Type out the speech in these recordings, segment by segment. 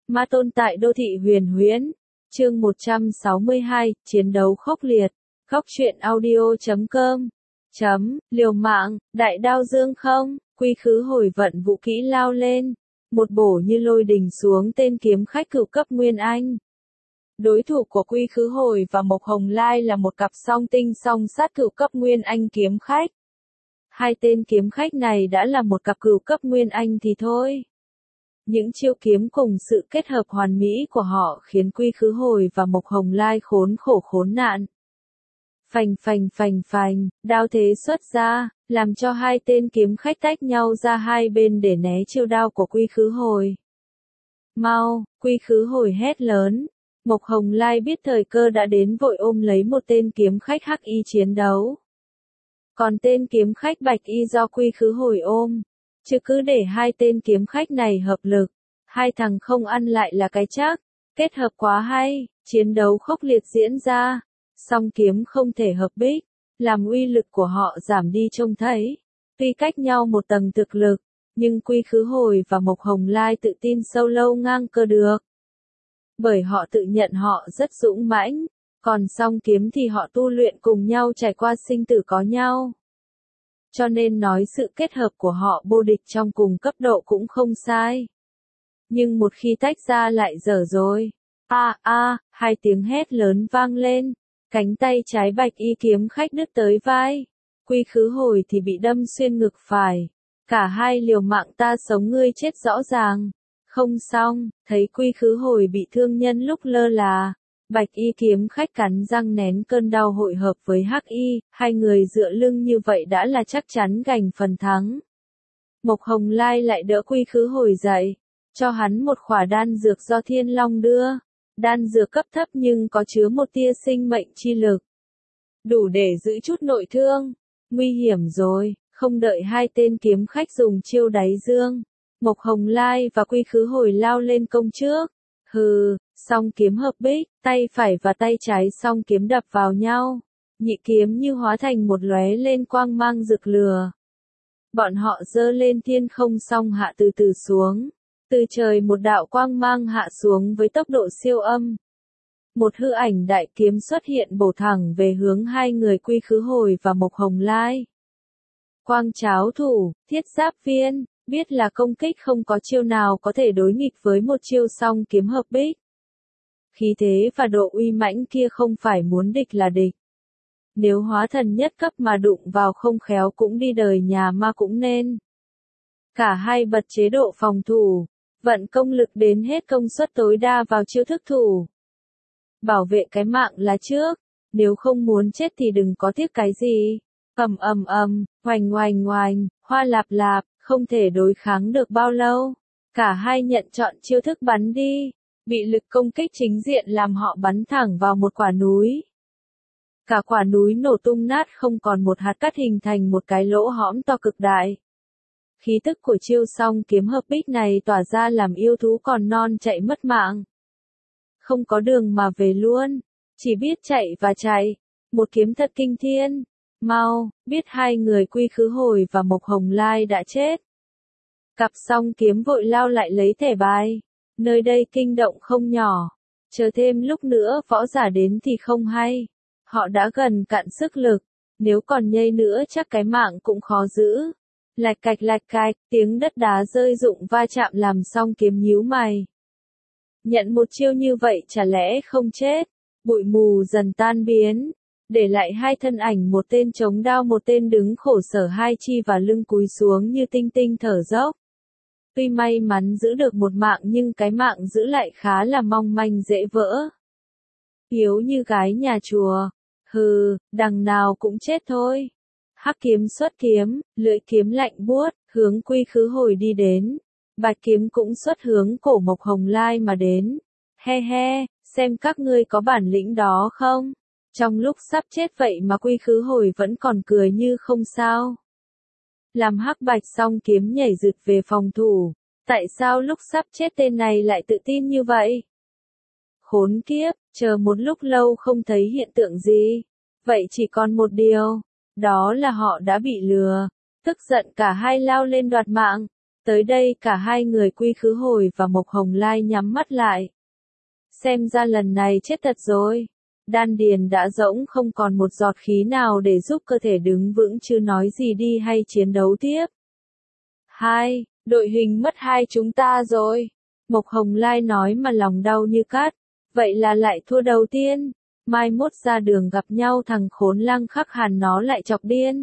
Ma tôn tại đô thị huyền huyễn. Chương 162, chiến đấu khốc liệt. Góc truyện audio.com. Liều mạng, đại đao dương không, quy khứ hồi vận vũ kỹ lao lên. Một bổ như lôi đình xuống tên kiếm khách cửu cấp Nguyên Anh. Đối thủ của quy khứ hồi và Mộc Hồng Lai là một cặp song tinh song sát cửu cấp Nguyên Anh kiếm khách. Hai tên kiếm khách này đã là một cặp cửu cấp Nguyên Anh thì thôi. Những chiêu kiếm cùng sự kết hợp hoàn mỹ của họ khiến quy khứ hồi và Mộc Hồng Lai khốn khổ khốn nạn. Phành phành phành phành, đao thế xuất ra, làm cho hai tên kiếm khách tách nhau ra hai bên để né chiêu đao của quy khứ hồi. Mau, quy khứ hồi hét lớn. Mộc Hồng Lai biết thời cơ đã đến vội ôm lấy một tên kiếm khách hắc y chiến đấu. Còn tên kiếm khách bạch y do quy khứ hồi ôm. Chứ cứ để hai tên kiếm khách này hợp lực. Hai thằng không ăn lại là cái chắc. Kết hợp quá hay, chiến đấu khốc liệt diễn ra. Song kiếm không thể hợp bích, làm uy lực của họ giảm đi trông thấy. Tuy cách nhau một tầng thực lực, nhưng quy khứ hồi và Mộc Hồng Lai tự tin sâu lâu ngang cơ được. Bởi họ tự nhận họ rất dũng mãnh, còn song kiếm thì họ tu luyện cùng nhau trải qua sinh tử có nhau. Cho nên nói sự kết hợp của họ vô địch trong cùng cấp độ cũng không sai. Nhưng một khi tách ra lại dở rồi. Hai tiếng hét lớn vang lên. Cánh tay trái bạch y kiếm khách đứt tới vai. Quy khứ hồi thì bị đâm xuyên ngực phải. Cả hai liều mạng ta sống ngươi chết rõ ràng. Không xong, thấy quy khứ hồi bị thương nhân lúc lơ là. Bạch y kiếm khách cắn răng nén cơn đau hội hợp với hắc y. Hai người dựa lưng như vậy đã là chắc chắn giành phần thắng. Mộc Hồng Lai lại đỡ quy khứ hồi dậy. Cho hắn một khỏa đan dược do Thiên Long đưa. Đan dược cấp thấp nhưng có chứa một tia sinh mệnh chi lực. Đủ để giữ chút nội thương. Nguy hiểm rồi, không đợi hai tên kiếm khách dùng chiêu đáy dương. Mộc Hồng Lai và quy khứ hồi lao lên công trước. Song kiếm hợp bích, tay phải và tay trái song kiếm đập vào nhau. Nhị kiếm như hóa thành một lóe lên quang mang rực lửa. Bọn họ giơ lên thiên không song hạ từ từ xuống. Từ trời một đạo quang mang hạ xuống với tốc độ siêu âm. Một hư ảnh đại kiếm xuất hiện bổ thẳng về hướng hai người quy khứ hồi và Mộc Hồng Lai. Quang cháo thủ, thiết giáp viên, biết là công kích không có chiêu nào có thể đối nghịch với một chiêu song kiếm hợp bích. Khí thế và độ uy mãnh kia không phải muốn địch là địch. Nếu hóa thần nhất cấp mà đụng vào không khéo cũng đi đời nhà ma cũng nên. Cả hai bật chế độ phòng thủ. Vận công lực đến hết công suất tối đa vào chiêu thức thủ. Bảo vệ cái mạng là trước, nếu không muốn chết thì đừng có tiếc cái gì. Hoành oành oành, hoa lạp lạp, không thể đối kháng được bao lâu. Cả hai nhận chọn chiêu thức bắn đi, bị lực công kích chính diện làm họ bắn thẳng vào một quả núi. Cả quả núi nổ tung nát không còn một hạt cát hình thành một cái lỗ hõm to cực đại. Khí tức của chiêu song kiếm hợp bích này tỏa ra làm yêu thú còn non chạy mất mạng. Không có đường mà về luôn, chỉ biết chạy và chạy. Một kiếm thật kinh thiên. Mau, biết hai người quy khứ hồi và Mộc Hồng Lai đã chết. Cặp song kiếm vội lao lại lấy thẻ bài. Nơi đây kinh động không nhỏ. Chờ thêm lúc nữa võ giả đến thì không hay. Họ đã gần cạn sức lực. Nếu còn nhây nữa chắc cái mạng cũng khó giữ. Lạch cạch, tiếng đất đá rơi rụng va chạm làm song kiếm nhíu mày. Nhận một chiêu như vậy chả lẽ không chết. Bụi mù dần tan biến. Để lại hai thân ảnh, một tên chống đao một tên đứng khổ sở hai chi và lưng cúi xuống như tinh tinh thở dốc. Tuy may mắn giữ được một mạng nhưng cái mạng giữ lại khá là mong manh dễ vỡ. Yếu như gái nhà chùa. Đằng nào cũng chết thôi. Hắc kiếm xuất kiếm, lưỡi kiếm lạnh buốt, hướng quy khứ hồi đi đến. Bạch kiếm cũng xuất hướng cổ Mộc Hồng Lai mà đến. Xem các ngươi có bản lĩnh đó không? Trong lúc sắp chết vậy mà quy khứ hồi vẫn còn cười như không sao. Làm hắc bạch song kiếm nhảy rực về phòng thủ. Tại sao lúc sắp chết tên này lại tự tin như vậy? Khốn kiếp, chờ một lúc lâu không thấy hiện tượng gì. Vậy chỉ còn một điều. Đó là họ đã bị lừa. Tức giận cả hai lao lên đoạt mạng. Tới đây cả hai người Quy Khứ Hồi và Mộc Hồng Lai nhắm mắt lại. Xem ra lần này chết thật rồi. Đan điền đã rỗng không còn một giọt khí nào để giúp cơ thể đứng vững chứ nói gì đi hay chiến đấu tiếp. Đội hình mất hai chúng ta rồi. Mộc Hồng Lai nói mà lòng đau như cắt. Vậy là lại thua đầu tiên. Mai mốt ra đường gặp nhau thằng khốn Lăng Khắc Hàn nó lại chọc điên.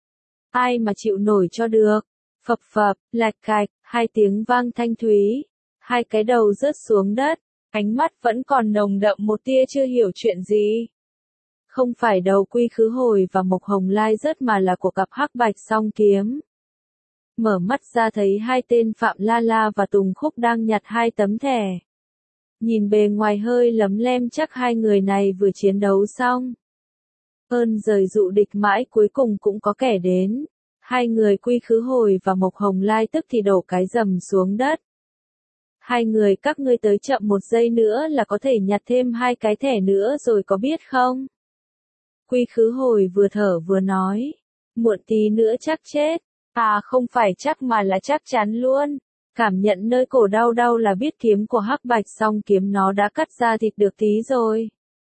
Ai mà chịu nổi cho được. Phập phập, lạch cạch, hai tiếng vang thanh thúy. Hai cái đầu rớt xuống đất. Ánh mắt vẫn còn nồng đậm một tia chưa hiểu chuyện gì. Không phải đầu Quy Khứ Hồi và Mộc Hồng Lai rớt mà là của cặp hắc bạch song kiếm. Mở mắt ra thấy hai tên Phạm La La và Tùng Khúc đang nhặt hai tấm thẻ. Nhìn bề ngoài hơi lấm lem chắc hai người này vừa chiến đấu xong. Ơn giời dụ địch mãi cuối cùng cũng có kẻ đến. Hai người Quy Khứ Hồi và Mộc Hồng Lai tức thì đổ cái rầm xuống đất. Hai người các ngươi tới chậm một giây nữa là có thể nhặt thêm hai cái thẻ nữa rồi có biết không? Quy Khứ Hồi vừa thở vừa nói. Muộn tí nữa chắc chết. À không phải chắc mà là chắc chắn luôn. Cảm nhận nơi cổ đau đau là biết kiếm của hắc bạch song kiếm nó đã cắt ra thịt được tí rồi.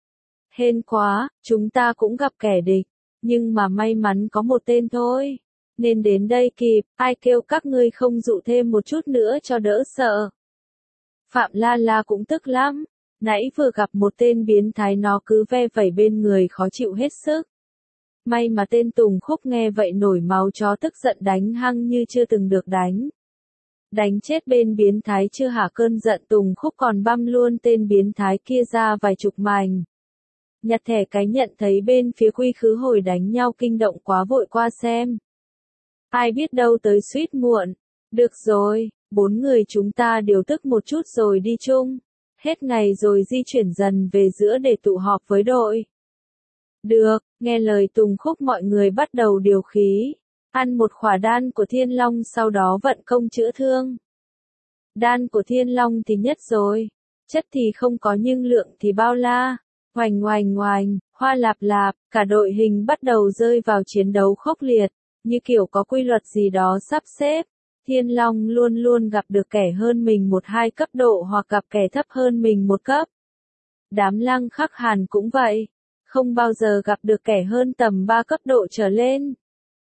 Hên quá, chúng ta cũng gặp kẻ địch. Nhưng mà may mắn có một tên thôi. Nên đến đây kịp, ai kêu các ngươi không dụ thêm một chút nữa cho đỡ sợ. Phạm La La cũng tức lắm. Nãy vừa gặp một tên biến thái nó cứ ve vẩy bên người khó chịu hết sức. May mà tên Tùng Khúc nghe vậy nổi máu chó tức giận đánh hăng như chưa từng được đánh. Đánh chết bên biến thái chưa hả cơn giận Tùng Khúc còn băm luôn tên biến thái kia ra vài chục mảnh. Nhặt thẻ cái nhận thấy bên phía Quy Khứ Hồi đánh nhau kinh động quá vội qua xem. Ai biết đâu tới suýt muộn. Được rồi, 4 người chúng ta điều tức một chút rồi đi chung. Hết ngày rồi di chuyển dần về giữa để tụ họp với đội. Được, nghe lời Tùng Khúc mọi người bắt đầu điều khí. Ăn một khỏa đan của Thiên Long sau đó vận công chữa thương. Đan của Thiên Long thì nhất rồi. Chất thì không có nhưng lượng thì bao la. Oành oành oành, hoa lạp lạp, cả đội hình bắt đầu rơi vào chiến đấu khốc liệt. Như kiểu có quy luật gì đó sắp xếp. Thiên Long luôn luôn gặp được kẻ hơn mình 1-2 cấp độ hoặc gặp kẻ thấp hơn mình 1 cấp. Đám Lăng Khắc Hàn cũng vậy. Không bao giờ gặp được kẻ hơn tầm 3 cấp độ trở lên.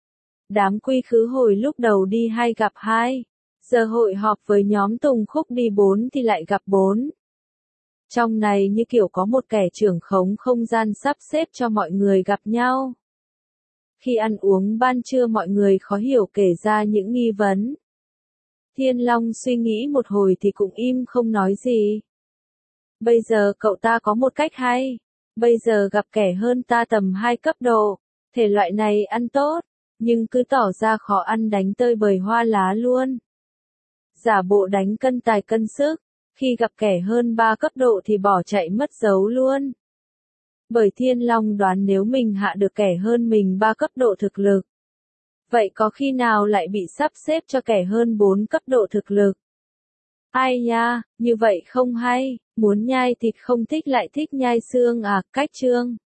Đám Quy Khứ Hồi lúc đầu đi 2 gặp 2. Giờ hội họp với nhóm Tùng Khúc đi 4 thì lại gặp 4. Trong này như kiểu có một kẻ trưởng khống không gian sắp xếp cho mọi người gặp nhau. Khi ăn uống ban trưa mọi người khó hiểu kể ra những nghi vấn. Thiên Long suy nghĩ một hồi thì cũng im không nói gì. Bây giờ cậu ta có một cách hay. Bây giờ gặp kẻ hơn ta tầm 2 cấp độ. Thể loại này ăn tốt. Nhưng cứ tỏ ra khó ăn đánh tơi bời hoa lá luôn. Giả bộ đánh cân tài cân sức. Khi gặp kẻ hơn 3 cấp độ thì bỏ chạy mất dấu luôn. Bởi Thiên Long đoán nếu mình hạ được kẻ hơn mình 3 cấp độ thực lực. Vậy có khi nào lại bị sắp xếp cho kẻ hơn 4 cấp độ thực lực? Ai nha, như vậy không hay, muốn nhai thịt không thích lại thích nhai xương à, cách chương.